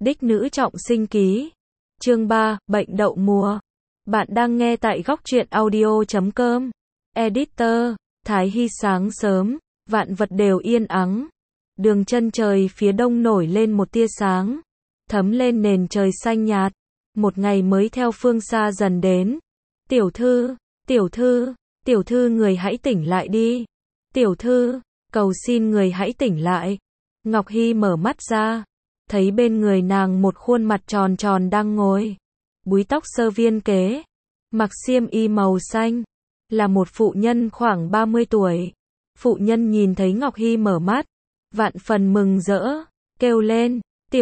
Đích nữ trọng sinh ký. Chương 3, bệnh đậu mùa. Bạn đang nghe tại góc truyện audio.com. Editor, Thái Hy. Sáng sớm, vạn vật đều yên ắng. Đường chân trời phía đông nổi lên một tia sáng, thấm lên nền trời xanh nhạt. Một ngày mới theo phương xa dần đến. Tiểu thư, tiểu thư, tiểu thư người hãy tỉnh lại đi. Tiểu thư, cầu xin người hãy tỉnh lại. Ngọc Hy mở mắt ra, thấy bên người nàng một khuôn mặt tròn tròn đang ngồi, búi tóc sơ viên kế, mặc xiêm y màu xanh, là một phụ nhân khoảng 30 tuổi. Phụ nhân nhìn thấy Ngọc Hy mở mắt, vạn phần mừng rỡ, kêu lên,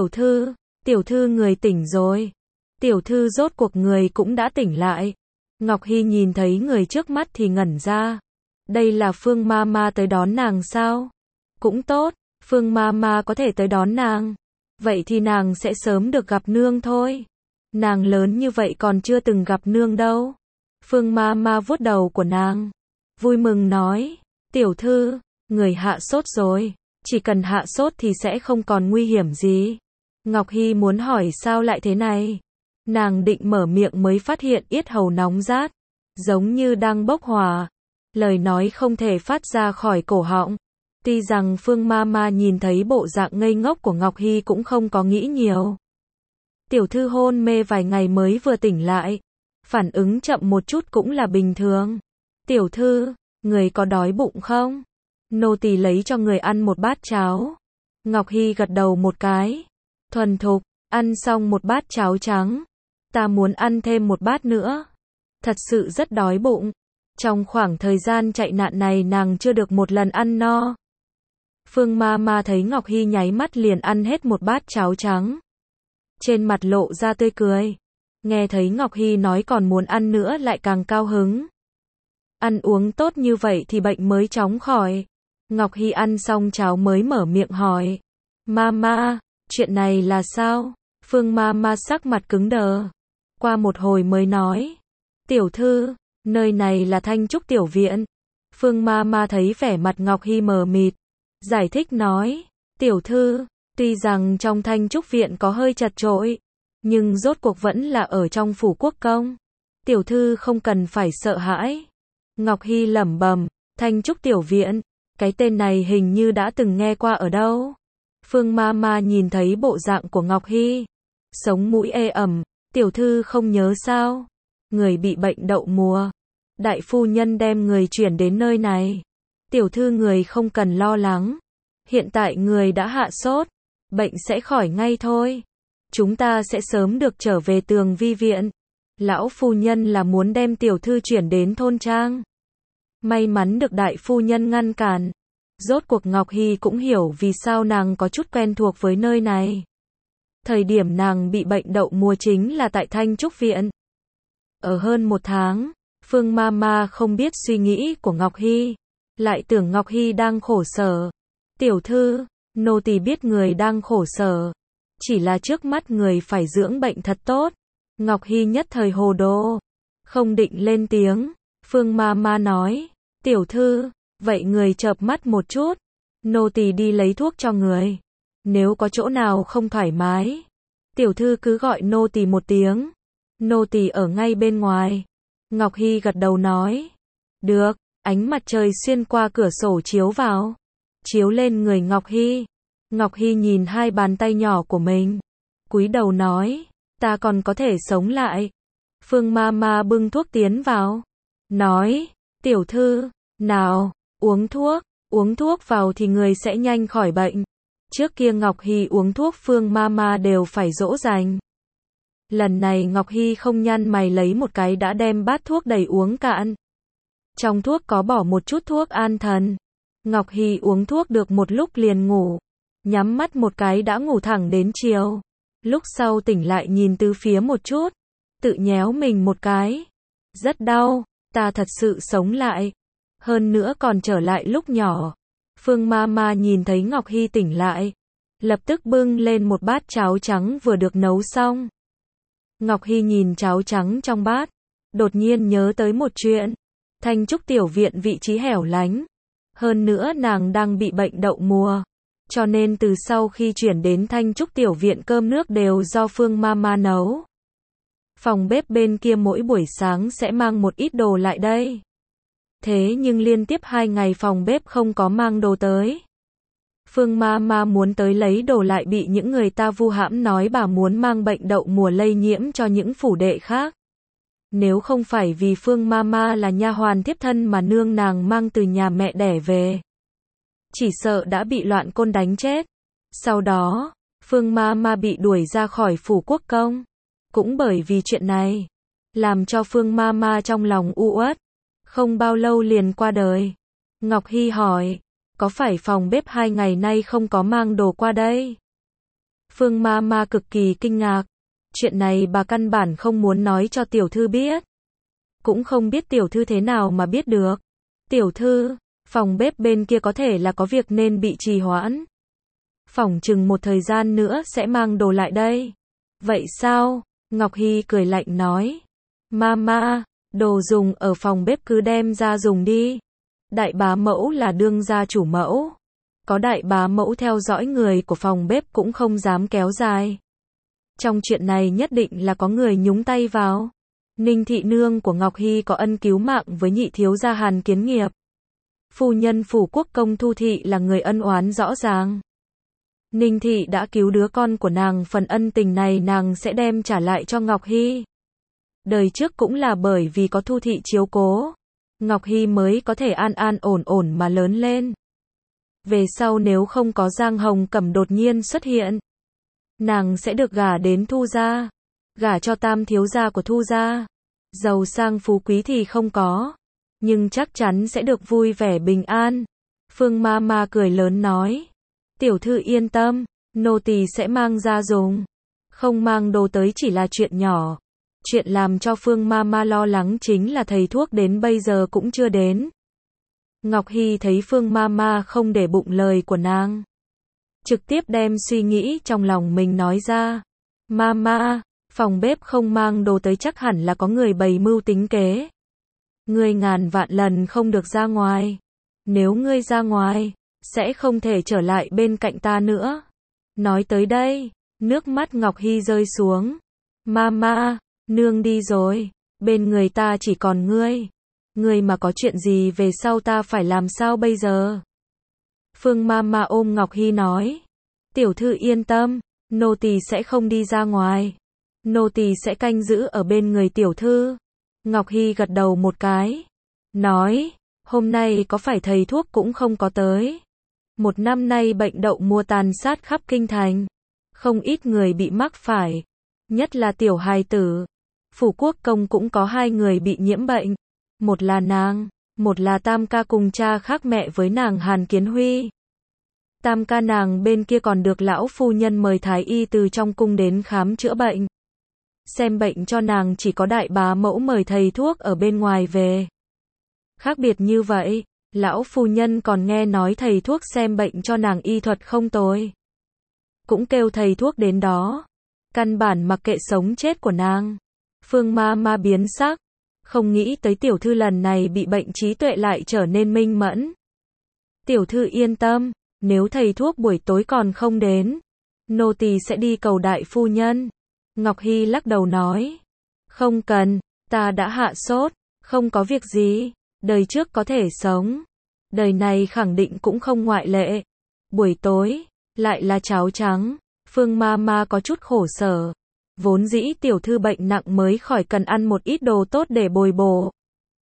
tiểu thư người tỉnh rồi. Tiểu thư rốt cuộc người cũng đã tỉnh lại. Ngọc Hy nhìn thấy người trước mắt thì ngẩn ra. Đây là Phương Mama tới đón nàng sao? Cũng tốt, Phương Mama có thể tới đón nàng. Vậy thì nàng sẽ sớm được gặp nương thôi. Nàng lớn như vậy còn chưa từng gặp nương đâu. Phương Mama vuốt đầu của nàng, vui mừng nói, tiểu thư, người hạ sốt rồi. Chỉ cần hạ sốt thì sẽ không còn nguy hiểm gì. Ngọc Hy muốn hỏi sao lại thế này. Nàng định mở miệng mới phát hiện yết hầu nóng rát, giống như đang bốc hỏa. Lời nói không thể phát ra khỏi cổ họng. Tuy rằng Phương Mama nhìn thấy bộ dạng ngây ngốc của Ngọc Hy cũng không có nghĩ nhiều. Tiểu thư hôn mê vài ngày mới vừa tỉnh lại, phản ứng chậm một chút cũng là bình thường. Tiểu thư, người có đói bụng không? Nô tỳ lấy cho người ăn một bát cháo. Ngọc Hy gật đầu một cái, thuần thục, ăn xong một bát cháo trắng. Ta muốn ăn thêm một bát nữa. Thật sự rất đói bụng. Trong khoảng thời gian chạy nạn này nàng chưa được một lần ăn no. Phương Mama thấy Ngọc Hy nháy mắt liền ăn hết một bát cháo trắng, trên mặt lộ ra tươi cười. Nghe thấy Ngọc Hy nói còn muốn ăn nữa lại càng cao hứng. Ăn uống tốt như vậy thì bệnh mới chóng khỏi. Ngọc Hy ăn xong cháo mới mở miệng hỏi, Mama, chuyện này là sao? Phương Mama sắc mặt cứng đờ, qua một hồi mới nói, tiểu thư, nơi này là Thanh Trúc tiểu viện. Phương Mama thấy vẻ mặt Ngọc Hy mờ mịt, giải thích nói, tiểu thư, tuy rằng trong Thanh Trúc viện có hơi chật chội, nhưng rốt cuộc vẫn là ở trong phủ quốc công. Tiểu thư không cần phải sợ hãi. Ngọc Hy lẩm bẩm, Thanh Trúc tiểu viện, cái tên này hình như đã từng nghe qua ở đâu. Phương Mama nhìn thấy bộ dạng của Ngọc Hy, sống mũi ê ẩm, tiểu thư không nhớ sao? Người bị bệnh đậu mùa, đại phu nhân đem người chuyển đến nơi này. Tiểu thư người không cần lo lắng. Hiện tại người đã hạ sốt, bệnh sẽ khỏi ngay thôi. Chúng ta sẽ sớm được trở về Tường Vi viện. Lão phu nhân là muốn đem tiểu thư chuyển đến thôn trang. May mắn được đại phu nhân ngăn cản. Rốt cuộc Ngọc Hy cũng hiểu vì sao nàng có chút quen thuộc với nơi này. Thời điểm nàng bị bệnh đậu mùa chính là tại Thanh Trúc viện. Ở hơn một tháng, Phương Mama không biết suy nghĩ của Ngọc Hy, lại tưởng Ngọc Hy đang khổ sở. Tiểu thư, nô tỳ biết người đang khổ sở, chỉ là trước mắt người phải dưỡng bệnh thật tốt. Ngọc Hy nhất thời hồ đồ, không định lên tiếng. Phương Mama nói, tiểu thư, vậy người chợp mắt một chút, nô tỳ đi lấy thuốc cho người. Nếu có chỗ nào không thoải mái, tiểu thư cứ gọi nô tỳ một tiếng, nô tỳ ở ngay bên ngoài. Ngọc Hy gật đầu nói, được. Ánh mặt trời xuyên qua cửa sổ chiếu vào, chiếu lên người Ngọc Hy. Ngọc Hy nhìn hai bàn tay nhỏ của mình, cúi đầu nói, ta còn có thể sống lại. Phương Mama bưng thuốc tiến vào, nói, tiểu thư, nào, uống thuốc vào thì người sẽ nhanh khỏi bệnh. Trước kia Ngọc Hy uống thuốc Phương Mama đều phải dỗ dành. Lần này Ngọc Hy không nhăn mày lấy một cái đã đem bát thuốc đầy uống cạn. Trong thuốc có bỏ một chút thuốc an thần. Ngọc Hy uống thuốc được một lúc liền ngủ. Nhắm mắt một cái đã ngủ thẳng đến chiều. Lúc sau tỉnh lại nhìn tứ phía một chút, tự nhéo mình một cái. Rất đau, ta thật sự sống lại. Hơn nữa còn trở lại lúc nhỏ. Phương Mama nhìn thấy Ngọc Hy tỉnh lại, lập tức bưng lên một bát cháo trắng vừa được nấu xong. Ngọc Hy nhìn cháo trắng trong bát, đột nhiên nhớ tới một chuyện. Thanh Trúc tiểu viện vị trí hẻo lánh, hơn nữa nàng đang bị bệnh đậu mùa, Cho nên từ sau khi chuyển đến Thanh Trúc tiểu viện cơm nước đều do Phương Mama nấu. Phòng bếp bên kia mỗi buổi sáng sẽ mang một ít đồ lại đây. Thế nhưng liên tiếp 2 ngày phòng bếp không có mang đồ tới. Phương Mama muốn tới lấy đồ lại bị những người ta vu hãm nói bà muốn mang bệnh đậu mùa lây nhiễm cho những phủ đệ khác. Nếu không phải vì Phương Mama là nha hoàn thiếp thân mà nương nàng mang từ nhà mẹ đẻ về, chỉ sợ đã bị loạn côn đánh chết. Sau đó, Phương Mama bị đuổi ra khỏi phủ quốc công. Cũng bởi vì chuyện này, làm cho Phương Mama trong lòng u uất. Không bao lâu liền qua đời. Ngọc Hy hỏi, có phải phòng bếp 2 ngày nay không có mang đồ qua đây? Phương Mama cực kỳ kinh ngạc. Chuyện này bà căn bản không muốn nói cho tiểu thư biết. Cũng không biết tiểu thư thế nào mà biết được. Tiểu thư, phòng bếp bên kia có thể là có việc nên bị trì hoãn. Phỏng chừng một thời gian nữa sẽ mang đồ lại đây. Vậy sao? Ngọc Hy cười lạnh nói. Mama, đồ dùng ở phòng bếp cứ đem ra dùng đi. Đại bá mẫu là đương gia chủ mẫu. Có đại bá mẫu theo dõi người của phòng bếp cũng không dám kéo dài. Trong chuyện này nhất định là có người nhúng tay vào. Ninh thị nương của Ngọc Hy có ân cứu mạng với nhị thiếu gia Hàn Kiến Nghiệp. Phu nhân phủ quốc công Thu thị là người ân oán rõ ràng. Ninh thị đã cứu đứa con của nàng, phần ân tình này nàng sẽ đem trả lại cho Ngọc Hy. Đời trước cũng là bởi vì có Thu thị chiếu cố, Ngọc Hy mới có thể an an ổn ổn mà lớn lên. Về sau nếu không có Giang Hồng Cẩm đột nhiên xuất hiện, nàng sẽ được gả đến Thu gia, gả cho tam thiếu gia của Thu gia. Giàu sang phú quý thì không có, nhưng chắc chắn sẽ được vui vẻ bình an. Phương Mama cười lớn nói, tiểu thư yên tâm, nô tỳ sẽ mang ra dùng. Không mang đồ tới chỉ là chuyện nhỏ. Chuyện làm cho Phương Mama lo lắng chính là thầy thuốc đến bây giờ cũng chưa đến. Ngọc Hy thấy Phương Mama không để bụng lời của nàng, trực tiếp đem suy nghĩ trong lòng mình nói ra. Mama, phòng bếp không mang đồ tới chắc hẳn là có người bày mưu tính kế. Ngươi ngàn vạn lần không được ra ngoài. Nếu ngươi ra ngoài, sẽ không thể trở lại bên cạnh ta nữa. Nói tới đây, nước mắt Ngọc Hy rơi xuống. Mama, nương đi rồi, bên người ta chỉ còn ngươi. Ngươi mà có chuyện gì về sau ta phải làm sao bây giờ? Phương Mama ôm Ngọc Hy nói, tiểu thư yên tâm, nô tỳ sẽ không đi ra ngoài. Nô tỳ sẽ canh giữ ở bên người tiểu thư. Ngọc Hy gật đầu một cái, nói, hôm nay có phải thầy thuốc cũng không có tới. 1 năm nay bệnh đậu mùa tàn sát khắp kinh thành. Không ít người bị mắc phải, nhất là tiểu hài tử. Phủ quốc công cũng có 2 người bị nhiễm bệnh. Một là nàng, một là tam ca cùng cha khác mẹ với nàng Hàn Kiến Huy. Tam ca nàng bên kia còn được lão phu nhân mời thái y từ trong cung đến khám chữa bệnh. Xem bệnh cho nàng chỉ có đại bá mẫu mời thầy thuốc ở bên ngoài về. Khác biệt như vậy, lão phu nhân còn nghe nói thầy thuốc xem bệnh cho nàng y thuật không tồi. Cũng kêu thầy thuốc đến đó. Căn bản mặc kệ sống chết của nàng. Phương Mama biến sắc. Không nghĩ tới tiểu thư lần này bị bệnh trí tuệ lại trở nên minh mẫn. Tiểu thư yên tâm, nếu thầy thuốc buổi tối còn không đến, nô tỳ sẽ đi cầu đại phu nhân. Ngọc Hy lắc đầu nói, không cần, ta đã hạ sốt, không có việc gì, đời trước có thể sống, đời này khẳng định cũng không ngoại lệ. Buổi tối, lại là cháo trắng, Phương Mama có chút khổ sở. Vốn dĩ tiểu thư bệnh nặng mới khỏi cần ăn một ít đồ tốt để bồi bổ.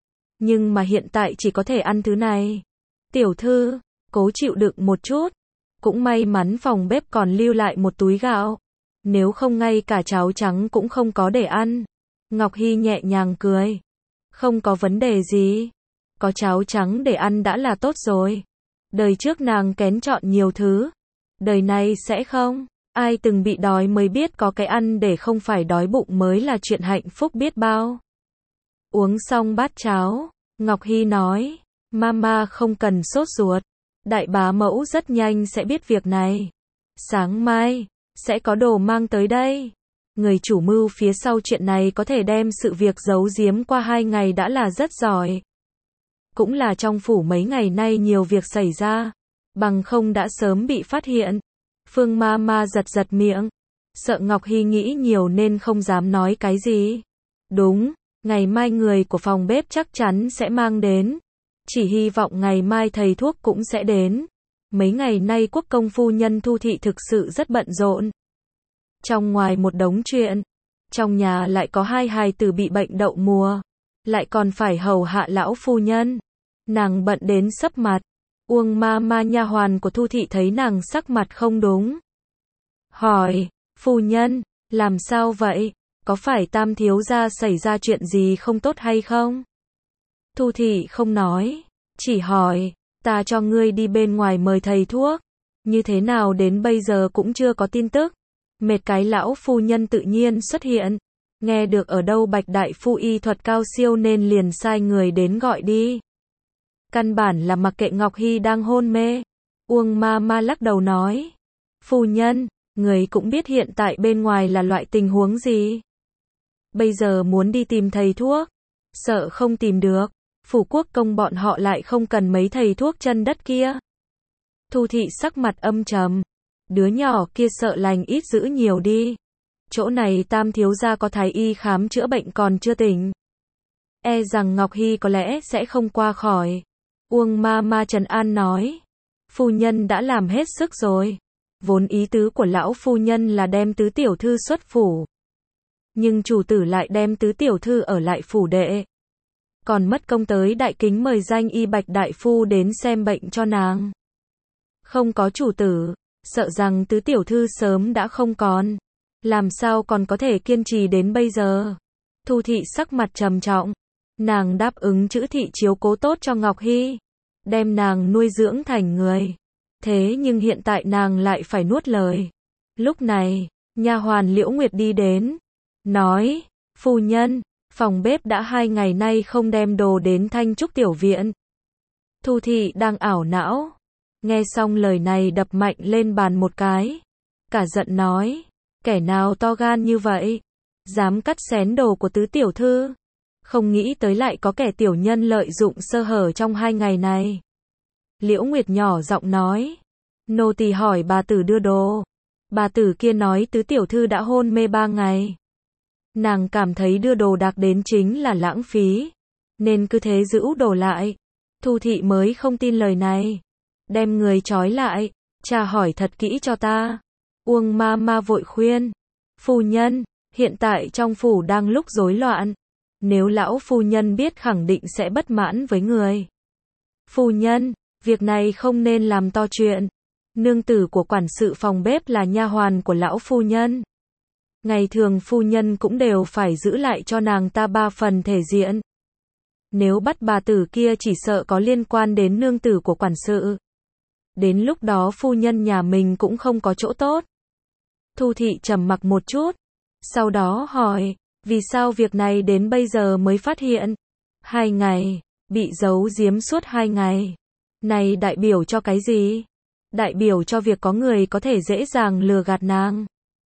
Nhưng mà hiện tại chỉ có thể ăn thứ này. Tiểu thư, cố chịu đựng một chút. Cũng may mắn phòng bếp còn lưu lại một túi gạo. Nếu không ngay cả cháo trắng cũng không có để ăn. Ngọc Hy nhẹ nhàng cười. Không có vấn đề gì. Có cháo trắng để ăn đã là tốt rồi. Đời trước nàng kén chọn nhiều thứ. Đời này sẽ không. Ai từng bị đói mới biết có cái ăn để không phải đói bụng mới là chuyện hạnh phúc biết bao. Uống xong bát cháo, Ngọc Hy nói, Mama không cần sốt ruột. Đại bá mẫu rất nhanh sẽ biết việc này. Sáng mai, sẽ có đồ mang tới đây. Người chủ mưu phía sau chuyện này có thể đem sự việc giấu giếm qua 2 ngày đã là rất giỏi. Cũng là trong phủ mấy ngày nay nhiều việc xảy ra. bằng không đã sớm bị phát hiện. Phương Mama giật giật miệng, sợ Ngọc Hy nghĩ nhiều nên không dám nói cái gì. Đúng, ngày mai người của phòng bếp chắc chắn sẽ mang đến. Chỉ hy vọng ngày mai thầy thuốc cũng sẽ đến. Mấy ngày nay quốc công phu nhân Thu Thị thực sự rất bận rộn. Trong ngoài một đống chuyện, trong nhà lại có hai hài tử bị bệnh đậu mùa, lại còn phải hầu hạ lão phu nhân. Nàng bận đến sấp mặt. Uông Mama nha hoàn của Thu Thị thấy nàng sắc mặt không đúng, hỏi, phu nhân, làm sao vậy? Có phải Tam thiếu gia xảy ra chuyện gì không tốt hay không? Thu Thị không nói, chỉ hỏi, ta cho ngươi đi bên ngoài mời thầy thuốc, như thế nào đến bây giờ cũng chưa có tin tức. Mệt cái lão phu nhân tự nhiên xuất hiện, nghe được ở đâu Bạch đại phu y thuật cao siêu nên liền sai người đến gọi đi. Căn bản là mặc kệ Ngọc Hy đang hôn mê. Uông Mama lắc đầu nói, phu nhân, người cũng biết hiện tại bên ngoài là loại tình huống gì. Bây giờ muốn đi tìm thầy thuốc, sợ không tìm được. Phủ quốc công bọn họ lại không cần mấy thầy thuốc chân đất kia. Thu Thị sắc mặt âm trầm, đứa nhỏ kia sợ lành ít dữ nhiều đi. Chỗ này Tam thiếu gia có thái y khám chữa bệnh còn chưa tỉnh, e rằng Ngọc Hy có lẽ sẽ không qua khỏi. Uông Mama trấn an nói, phu nhân đã làm hết sức rồi. Vốn ý tứ của lão phu nhân là đem tứ tiểu thư xuất phủ, nhưng chủ tử lại đem tứ tiểu thư ở lại phủ đệ, còn mất công tới đại kính mời danh y Bạch đại phu đến xem bệnh cho nàng. Không có chủ tử, sợ rằng tứ tiểu thư sớm đã không còn, làm sao còn có thể kiên trì đến bây giờ. Thu Thị sắc mặt trầm trọng, nàng đáp ứng chữ Thị chiếu cố tốt cho Ngọc Hy, đem nàng nuôi dưỡng thành người. Thế nhưng hiện tại nàng lại phải nuốt lời. Lúc này, nha hoàn Liễu Nguyệt đi đến, nói, phu nhân, phòng bếp đã 2 ngày nay không đem đồ đến Thanh Trúc tiểu viện. Thu Thị đang ảo não, nghe xong lời này đập mạnh lên bàn một cái, cả giận nói, kẻ nào to gan như vậy, dám cắt xén đồ của tứ tiểu thư. Không nghĩ tới lại có kẻ tiểu nhân lợi dụng sơ hở trong 2 ngày này. Liễu Nguyệt nhỏ giọng nói, nô tỳ hỏi bà tử đưa đồ, bà tử kia nói tứ tiểu thư đã hôn mê 3 ngày. Nàng cảm thấy đưa đồ đạc đến chính là lãng phí, nên cứ thế giữ đồ lại. Thu Thị mới không tin lời này, đem người trói lại, tra hỏi thật kỹ cho ta. Uông Mama vội khuyên, phu nhân, hiện tại trong phủ đang lúc rối loạn, nếu lão phu nhân biết khẳng định sẽ bất mãn với người. Phu nhân, việc này không nên làm to chuyện. Nương tử của quản sự phòng bếp là nha hoàn của lão phu nhân. Ngày thường phu nhân cũng đều phải giữ lại cho nàng ta 3 phần thể diện. Nếu bắt bà tử kia chỉ sợ có liên quan đến nương tử của quản sự. Đến lúc đó phu nhân nhà mình cũng không có chỗ tốt. Thu Thị trầm mặc một chút, sau đó hỏi, vì sao việc này đến bây giờ mới phát hiện? 2 ngày, bị giấu giếm suốt 2 ngày. Này đại biểu cho cái gì? Đại biểu cho việc có người có thể dễ dàng lừa gạt nàng.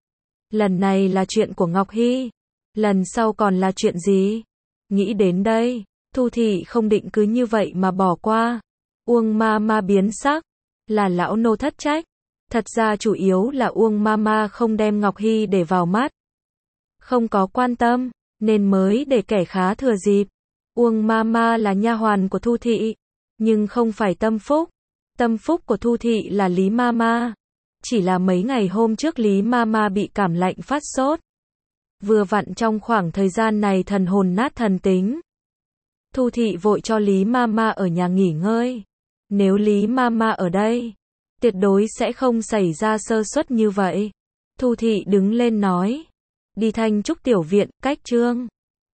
Lần này là chuyện của Ngọc Hy, lần sau còn là chuyện gì? Nghĩ đến đây, Thu Thị không định cứ như vậy mà bỏ qua. Uông Mama biến sắc, là lão nô thất trách. Thật ra chủ yếu là Uông Mama không đem Ngọc Hy để vào mắt, không có quan tâm, nên mới để kẻ khá thừa dịp. Uông Mama là nha hoàn của Thu Thị, nhưng không phải tâm phúc. Tâm phúc của Thu Thị là Lý Mama. Chỉ là mấy ngày hôm trước Lý Mama bị cảm lạnh phát sốt. Vừa vặn trong khoảng thời gian này thần hồn nát thần tính. Thu Thị vội cho Lý Mama ở nhà nghỉ ngơi. Nếu Lý Mama ở đây, tuyệt đối sẽ không xảy ra sơ suất như vậy. Thu Thị đứng lên nói, đi Thanh Trúc tiểu viện, cách trương.